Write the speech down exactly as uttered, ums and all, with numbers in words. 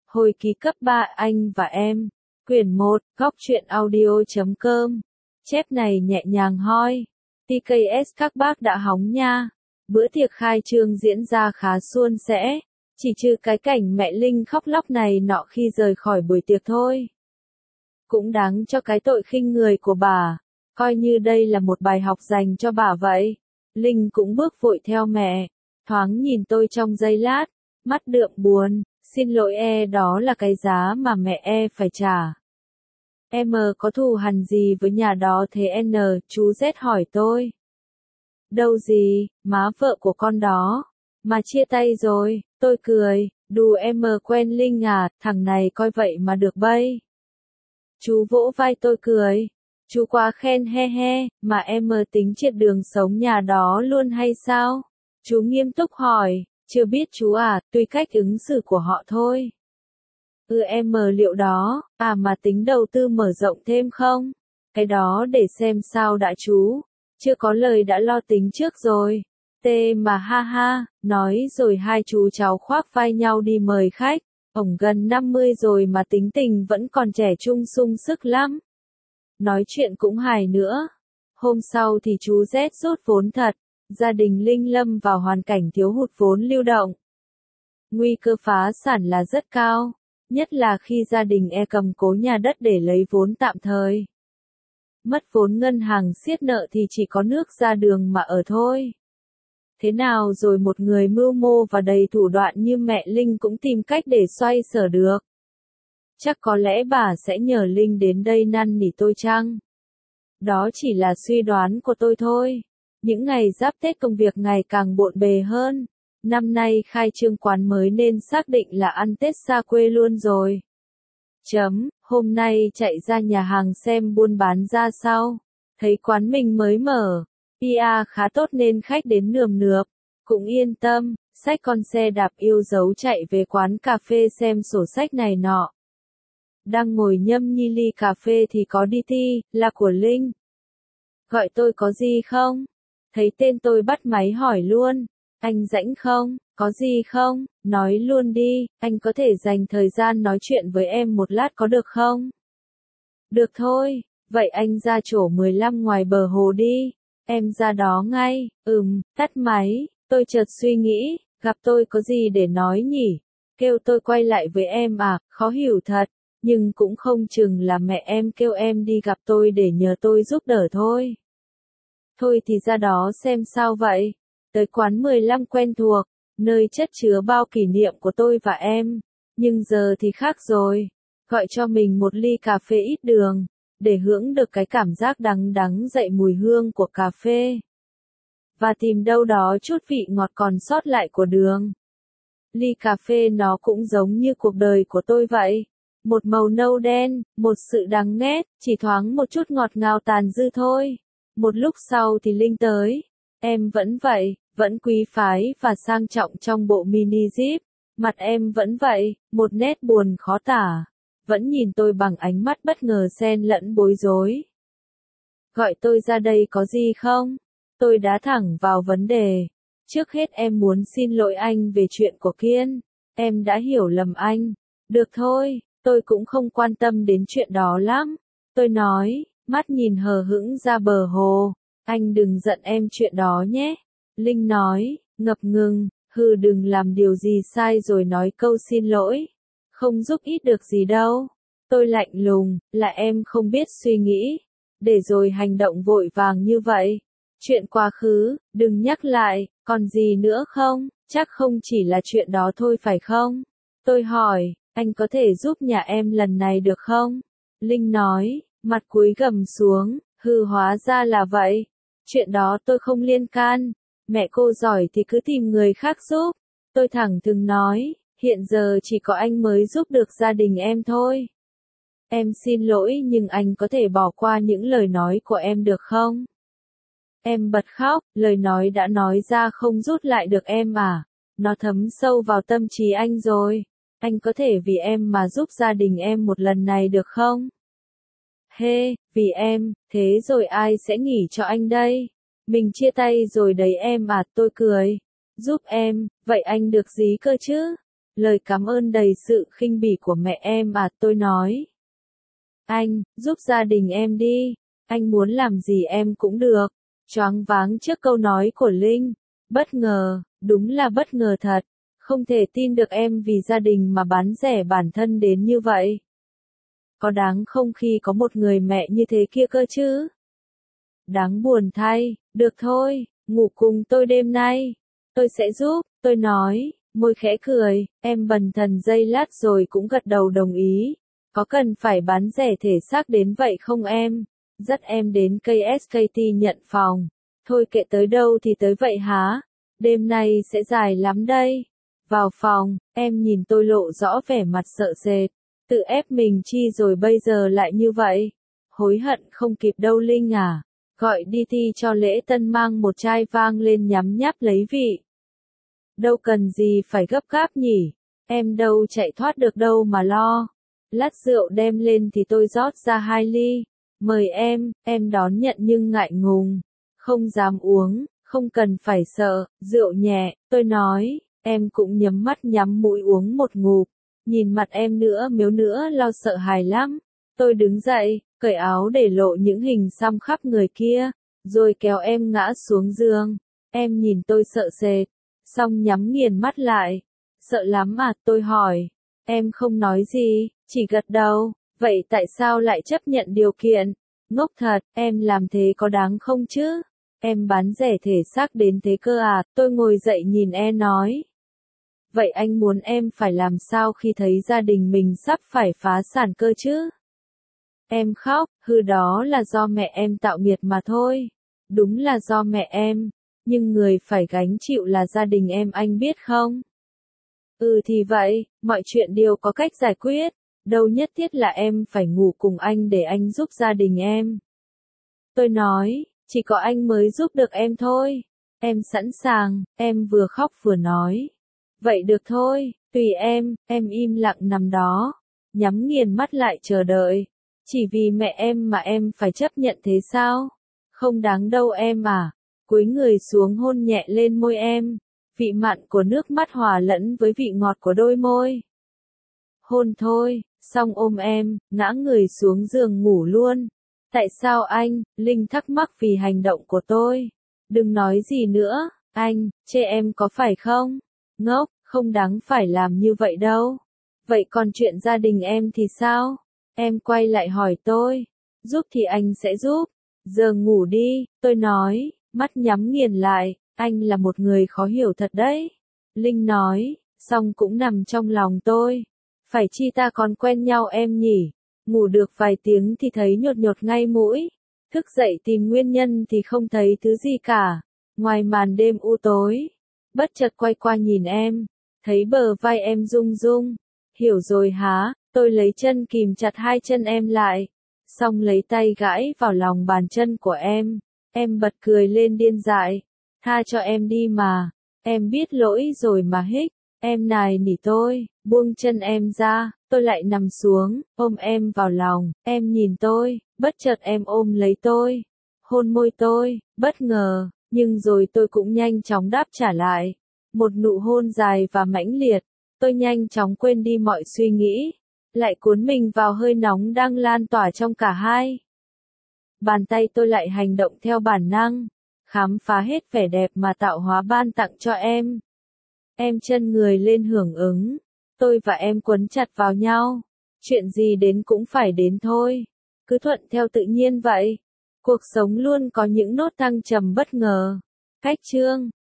Hồi ký cấp ba anh và em. Quyển một, góc truyện audio chấm com. Chép này nhẹ nhàng hoi. tê ca ét các bác đã hóng nha. Bữa tiệc khai trương diễn ra khá suôn sẻ. Chỉ trừ cái cảnh mẹ Linh khóc lóc này nọ khi rời khỏi buổi tiệc thôi. Cũng đáng cho cái tội khinh người của bà. Coi như đây là một bài học dành cho bà vậy. Linh cũng bước vội theo mẹ. Thoáng nhìn tôi trong giây lát. Mắt đượm buồn. Xin lỗi e, đó là cái giá mà mẹ e phải trả. Em có thù hằn gì với nhà đó thế N? Chú Z hỏi tôi. Đâu gì, má vợ của con đó. Mà chia tay rồi, tôi cười. Đù em quen Linh à, thằng này coi vậy mà được bay. Chú vỗ vai tôi cười. Chú quá khen he he, mà em tính triệt đường sống nhà đó luôn hay sao? Chú nghiêm túc hỏi. Chưa biết chú à, tùy cách ứng xử của họ thôi. Ừ em liệu đó, à mà tính đầu tư mở rộng thêm không? Cái đó để xem sao đã chú. Chưa có lời đã lo tính trước rồi. Tê mà ha ha, nói rồi hai chú cháu khoác vai nhau đi mời khách. Ổng gần năm mươi rồi mà tính tình vẫn còn trẻ trung sung sức lắm. Nói chuyện cũng hài nữa. Hôm sau thì chú Z rút vốn thật. Gia đình Linh lâm vào hoàn cảnh thiếu hụt vốn lưu động. Nguy cơ phá sản là rất cao, nhất là khi gia đình e cầm cố nhà đất để lấy vốn tạm thời. Mất vốn ngân hàng siết nợ thì chỉ có nước ra đường mà ở thôi. Thế nào rồi một người mưu mô và đầy thủ đoạn như mẹ Linh cũng tìm cách để xoay sở được. Chắc có lẽ bà sẽ nhờ Linh đến đây năn nỉ tôi chăng? Đó chỉ là suy đoán của tôi thôi. Những ngày giáp Tết công việc ngày càng bộn bề hơn. Năm nay khai trương quán mới nên xác định là ăn Tết xa quê luôn rồi. Chấm, hôm nay chạy ra nhà hàng xem buôn bán ra sao. Thấy quán mình mới mở. pê e khá tốt nên khách đến nườm nượp. Cũng yên tâm, xách con xe đạp yêu dấu chạy về quán cà phê xem sổ sách này nọ. Đang ngồi nhâm nhi ly cà phê thì có đê tê, là của Linh. Gọi tôi có gì không? Thấy tên tôi bắt máy hỏi luôn. Anh rảnh không? Có gì không? Nói luôn đi, anh có thể dành thời gian nói chuyện với em một lát có được không? Được thôi, vậy anh ra chỗ mười lăm ngoài bờ hồ đi. Em ra đó ngay. Ừm, tắt máy. Tôi chợt suy nghĩ, gặp tôi có gì để nói nhỉ? Kêu tôi quay lại với em à, khó hiểu thật. Nhưng cũng không chừng là mẹ em kêu em đi gặp tôi để nhờ tôi giúp đỡ thôi. Thôi thì ra đó xem sao vậy. Tới quán mười lăm quen thuộc, nơi chất chứa bao kỷ niệm của tôi và em. Nhưng giờ thì khác rồi. Gọi cho mình một ly cà phê ít đường, để hưởng được cái cảm giác đắng đắng dậy mùi hương của cà phê. Và tìm đâu đó chút vị ngọt còn sót lại của đường. Ly cà phê nó cũng giống như cuộc đời của tôi vậy. Một màu nâu đen, một sự đắng nghét, chỉ thoáng một chút ngọt ngào tàn dư thôi. Một lúc sau thì Linh tới. Em vẫn vậy, vẫn quý phái và sang trọng trong bộ mini jeep. Mặt em vẫn vậy, một nét buồn khó tả. Vẫn nhìn tôi bằng ánh mắt bất ngờ xen lẫn bối rối. Gọi tôi ra đây có gì không? Tôi đá thẳng vào vấn đề. Trước hết em muốn xin lỗi anh về chuyện của Kiên. Em đã hiểu lầm anh. Được thôi, tôi cũng không quan tâm đến chuyện đó lắm. Tôi nói, mắt nhìn hờ hững ra bờ hồ. Anh đừng giận em chuyện đó nhé. Linh nói, ngập ngừng, hừ đừng làm điều gì sai rồi nói câu xin lỗi. Không giúp ích được gì đâu. Tôi lạnh lùng, là em không biết suy nghĩ. Để rồi hành động vội vàng như vậy. Chuyện quá khứ, đừng nhắc lại, còn gì nữa không? Chắc không chỉ là chuyện đó thôi phải không? Tôi hỏi, anh có thể giúp nhà em lần này được không? Linh nói, mặt cúi gằm xuống, hừ hóa ra là vậy. Chuyện đó tôi không liên can. Mẹ cô giỏi thì cứ tìm người khác giúp. Tôi thẳng thừng nói, hiện giờ chỉ có anh mới giúp được gia đình em thôi. Em xin lỗi nhưng anh có thể bỏ qua những lời nói của em được không? Em bật khóc, lời nói đã nói ra không rút lại được em à. Nó thấm sâu vào tâm trí anh rồi. Anh có thể vì em mà giúp gia đình em một lần này được không? Hê, hey, vì em, thế rồi ai sẽ nghỉ cho anh đây? Mình chia tay rồi đấy em à, tôi cười. Giúp em, vậy anh được gì cơ chứ? Lời cảm ơn đầy sự khinh bỉ của mẹ em à, tôi nói. Anh, giúp gia đình em đi, anh muốn làm gì em cũng được. Choáng váng trước câu nói của Linh, bất ngờ, đúng là bất ngờ thật, không thể tin được em vì gia đình mà bán rẻ bản thân đến như vậy. Có đáng không khi có một người mẹ như thế kia cơ chứ? Đáng buồn thay, được thôi, ngủ cùng tôi đêm nay. Tôi sẽ giúp, tôi nói, môi khẽ cười, em bần thần giây lát rồi cũng gật đầu đồng ý. Có cần phải bán rẻ thể xác đến vậy không em? Dắt em đến ca ét ca tê nhận phòng. Thôi kệ tới đâu thì tới vậy hả? Đêm nay sẽ dài lắm đây. Vào phòng, em nhìn tôi lộ rõ vẻ mặt sợ sệt. Tự ép mình chi rồi bây giờ lại như vậy. Hối hận không kịp đâu Linh à. Gọi đi thi cho lễ tân mang một chai vang lên nhắm nháp lấy vị. Đâu cần gì phải gấp gáp nhỉ. Em đâu chạy thoát được đâu mà lo. Lát rượu đem lên thì tôi rót ra hai ly. Mời em, em đón nhận nhưng ngại ngùng. Không dám uống, không cần phải sợ, rượu nhẹ, tôi nói. Em cũng nhắm mắt nhắm mũi uống một ngụm. Nhìn mặt em nữa miếu nữa lo sợ hãi lắm. Tôi đứng dậy, cởi áo để lộ những hình xăm khắp người kia, rồi kéo em ngã xuống giường. Em nhìn tôi sợ sệt, xong nhắm nghiền mắt lại. Sợ lắm à, tôi hỏi. Em không nói gì, chỉ gật đầu. Vậy tại sao lại chấp nhận điều kiện? Ngốc thật, em làm thế có đáng không chứ? Em bán rẻ thể xác đến thế cơ à? Tôi ngồi dậy nhìn e nói. Vậy anh muốn em phải làm sao khi thấy gia đình mình sắp phải phá sản cơ chứ? Em khóc, hừ đó là do mẹ em tạo nghiệt mà thôi. Đúng là do mẹ em, nhưng người phải gánh chịu là gia đình em anh biết không? Ừ thì vậy, mọi chuyện đều có cách giải quyết, đâu nhất thiết là em phải ngủ cùng anh để anh giúp gia đình em. Tôi nói, chỉ có anh mới giúp được em thôi. Em sẵn sàng, em vừa khóc vừa nói. Vậy được thôi, tùy em, em im lặng nằm đó, nhắm nghiền mắt lại chờ đợi. Chỉ vì mẹ em mà em phải chấp nhận thế sao? Không đáng đâu em à. Cúi người xuống hôn nhẹ lên môi em. Vị mặn của nước mắt hòa lẫn với vị ngọt của đôi môi. Hôn thôi, xong ôm em, ngã người xuống giường ngủ luôn. Tại sao anh? Linh thắc mắc vì hành động của tôi. Đừng nói gì nữa, anh, chê em có phải không? Ngốc, không đáng phải làm như vậy đâu. Vậy còn chuyện gia đình em thì sao? Em quay lại hỏi tôi. Giúp thì anh sẽ giúp. Giờ ngủ đi, tôi nói, mắt nhắm nghiền lại, anh là một người khó hiểu thật đấy. Linh nói, xong cũng nằm trong lòng tôi. Phải chi ta còn quen nhau em nhỉ? Ngủ được vài tiếng thì thấy nhột nhột ngay mũi. Thức dậy tìm nguyên nhân thì không thấy thứ gì cả. Ngoài màn đêm u tối. Bất chợt quay qua nhìn em. Thấy bờ vai em rung rung. Hiểu rồi hả? Tôi lấy chân kìm chặt hai chân em lại. Xong lấy tay gãi vào lòng bàn chân của em. Em bật cười lên điên dại. Tha cho em đi mà. Em biết lỗi rồi mà hích. Em nài nỉ tôi, buông chân em ra, tôi lại nằm xuống, ôm em vào lòng, em nhìn tôi, bất chợt em ôm lấy tôi, hôn môi tôi, bất ngờ, nhưng rồi tôi cũng nhanh chóng đáp trả lại. Một nụ hôn dài và mãnh liệt, tôi nhanh chóng quên đi mọi suy nghĩ, lại cuốn mình vào hơi nóng đang lan tỏa trong cả hai. Bàn tay tôi lại hành động theo bản năng, khám phá hết vẻ đẹp mà tạo hóa ban tặng cho em. Em chân người lên hưởng ứng. Tôi và em quấn chặt vào nhau. Chuyện gì đến cũng phải đến thôi. Cứ thuận theo tự nhiên vậy. Cuộc sống luôn có những nốt thăng trầm bất ngờ. Cách chương